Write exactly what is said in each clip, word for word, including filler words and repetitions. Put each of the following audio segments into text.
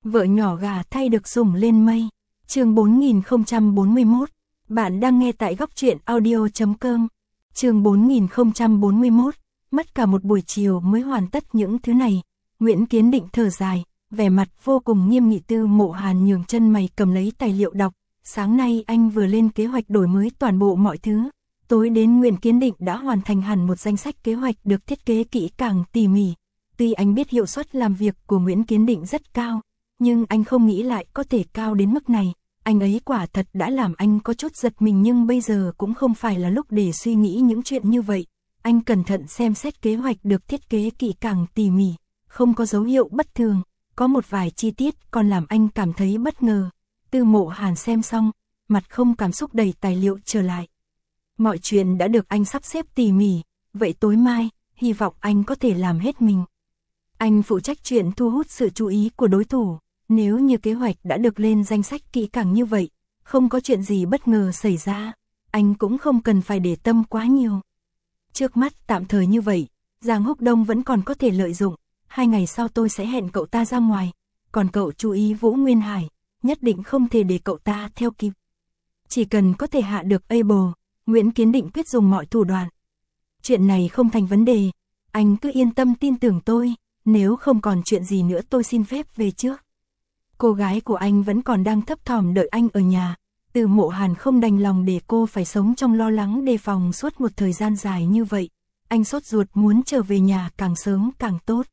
Vợ nhỏ gà thay được sủng lên mây. Chương bốn nghìn không trăm bốn mươi mốt. Bạn đang nghe tại góc truyện audio chấm com. Chương bốn nghìn không trăm bốn mươi mốt. Mất cả một buổi chiều mới hoàn tất những thứ này. Nguyễn Kiến Định thở dài, vẻ mặt vô cùng nghiêm nghị. Tư Mộ Hàn nhường chân mày cầm lấy tài liệu đọc. Sáng nay anh vừa lên kế hoạch đổi mới toàn bộ mọi thứ. Tối đến Nguyễn Kiến Định đã hoàn thành hẳn một danh sách kế hoạch được thiết kế kỹ càng tỉ mỉ. Tuy anh biết hiệu suất làm việc của Nguyễn Kiến Định rất cao, nhưng anh không nghĩ lại có thể cao đến mức này. Anh ấy quả thật đã làm anh có chút giật mình, nhưng bây giờ cũng không phải là lúc để suy nghĩ những chuyện như vậy. Anh cẩn thận xem xét kế hoạch được thiết kế kỹ càng tỉ mỉ, không có dấu hiệu bất thường, có một vài chi tiết còn làm anh cảm thấy bất ngờ. Tư Mộ Hàn xem xong, mặt không cảm xúc đẩy tài liệu trở lại. Mọi chuyện đã được anh sắp xếp tỉ mỉ, vậy tối mai, hy vọng anh có thể làm hết mình. Anh phụ trách chuyện thu hút sự chú ý của đối thủ. Nếu như kế hoạch đã được lên danh sách kỹ càng như vậy, không có chuyện gì bất ngờ xảy ra, anh cũng không cần phải để tâm quá nhiều. Trước mắt tạm thời như vậy, Giang Húc Đông vẫn còn có thể lợi dụng. Hai ngày sau tôi sẽ hẹn cậu ta ra ngoài. Còn cậu chú ý Vũ Nguyên Hải, nhất định không thể để cậu ta theo kịp. Chỉ cần có thể hạ được Able, Nguyễn Kiến Định quyết dùng mọi thủ đoạn. Chuyện này không thành vấn đề, anh cứ yên tâm tin tưởng tôi. Nếu không còn chuyện gì nữa tôi xin phép về trước. Cô gái của anh vẫn còn đang thấp thỏm đợi anh ở nhà. Tư Mộ Hàn không đành lòng để cô phải sống trong lo lắng đề phòng suốt một thời gian dài như vậy. Anh sốt ruột muốn trở về nhà càng sớm càng tốt.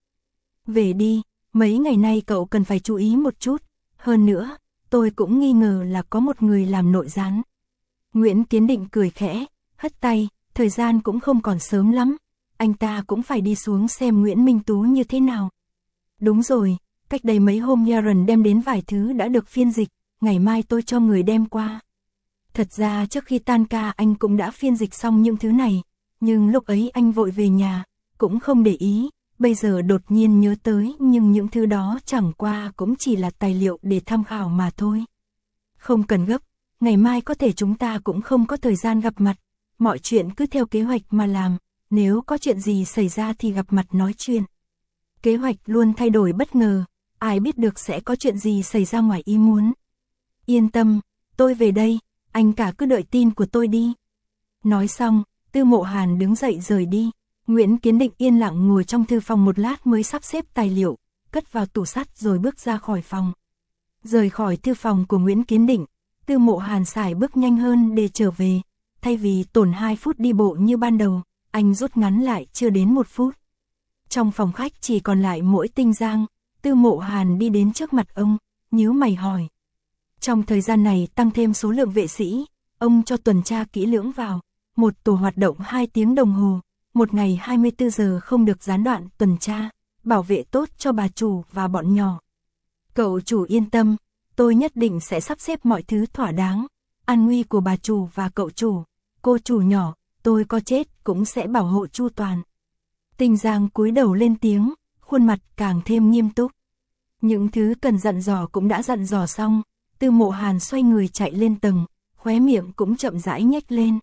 Về đi, mấy ngày nay cậu cần phải chú ý một chút. Hơn nữa, tôi cũng nghi ngờ là có một người làm nội gián. Nguyễn Kiến Định cười khẽ, hất tay, thời gian cũng không còn sớm lắm. Anh ta cũng phải đi xuống xem Nguyễn Minh Tú như thế nào. Đúng rồi, cách đây mấy hôm Yaron đem đến vài thứ đã được phiên dịch, ngày mai tôi cho người đem qua. Thật ra trước khi tan ca anh cũng đã phiên dịch xong những thứ này, nhưng lúc ấy anh vội về nhà, cũng không để ý, bây giờ đột nhiên nhớ tới, nhưng những thứ đó chẳng qua cũng chỉ là tài liệu để tham khảo mà thôi. Không cần gấp, ngày mai có thể chúng ta cũng không có thời gian gặp mặt, mọi chuyện cứ theo kế hoạch mà làm, nếu có chuyện gì xảy ra thì gặp mặt nói chuyện. Kế hoạch luôn thay đổi bất ngờ, ai biết được sẽ có chuyện gì xảy ra ngoài ý muốn. Yên tâm, tôi về đây, anh cả cứ đợi tin của tôi đi. Nói xong, Tư Mộ Hàn đứng dậy rời đi. Nguyễn Kiến Định yên lặng ngồi trong thư phòng một lát mới sắp xếp tài liệu, cất vào tủ sắt rồi bước ra khỏi phòng. Rời khỏi thư phòng của Nguyễn Kiến Định, Tư Mộ Hàn sải bước nhanh hơn để trở về. Thay vì tốn hai phút đi bộ như ban đầu, anh rút ngắn lại chưa đến một phút. Trong phòng khách chỉ còn lại mỗi Tinh Giang. Tư Mộ Hàn đi đến trước mặt ông, nhíu mày hỏi. Trong thời gian này tăng thêm số lượng vệ sĩ, ông cho tuần tra kỹ lưỡng vào. Một tổ hoạt động hai tiếng đồng hồ, một ngày hai mươi tư giờ không được gián đoạn tuần tra, bảo vệ tốt cho bà chủ và bọn nhỏ. Cậu chủ yên tâm, tôi nhất định sẽ sắp xếp mọi thứ thỏa đáng. An nguy của bà chủ và cậu chủ, cô chủ nhỏ, tôi có chết cũng sẽ bảo hộ chu toàn. Tinh Giang cúi đầu lên tiếng, khuôn mặt càng thêm nghiêm túc. Những thứ cần dặn dò cũng đã dặn dò xong. Tư Mộ Hàn xoay người chạy lên tầng, khóe miệng cũng chậm rãi nhếch lên.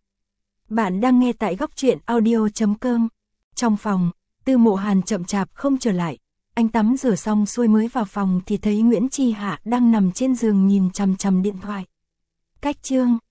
Bạn đang nghe tại góc truyện audio chấm com. Trong phòng, Tư Mộ Hàn chậm chạp không trở lại. Anh tắm rửa xong xuôi mới vào phòng thì thấy Nguyễn Chi Hạ đang nằm trên giường nhìn chằm chằm điện thoại. Cách chương